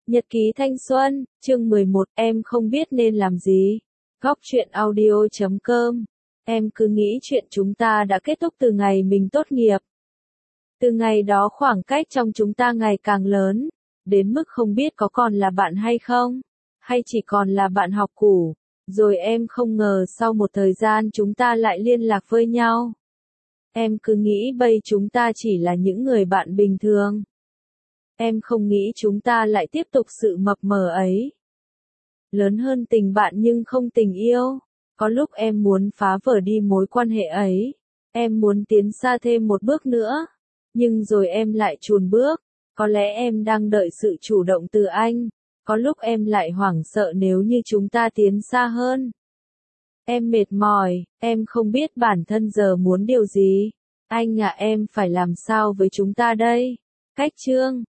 Nhật ký thanh xuân, chương 11, em không biết nên làm gì. Góc truyện audio.com. Em cứ nghĩ chuyện chúng ta đã kết thúc từ ngày mình tốt nghiệp. Từ ngày đó khoảng cách trong chúng ta ngày càng lớn, đến mức không biết có còn là bạn hay không, hay chỉ còn là bạn học cũ. Rồi em không ngờ sau một thời gian chúng ta lại liên lạc với nhau. Em cứ nghĩ bây chúng ta chỉ là những người bạn bình thường. Em không nghĩ chúng ta lại tiếp tục sự mập mờ ấy. Lớn hơn tình bạn nhưng không tình yêu. Có lúc em muốn phá vỡ đi mối quan hệ ấy. Em muốn tiến xa thêm một bước nữa. Nhưng rồi em lại chùn bước. Có lẽ em đang đợi sự chủ động từ anh. Có lúc em lại hoảng sợ nếu như chúng ta tiến xa hơn. Em mệt mỏi, em không biết bản thân giờ muốn điều gì. Anh à, em phải làm sao với chúng ta đây? Cách chương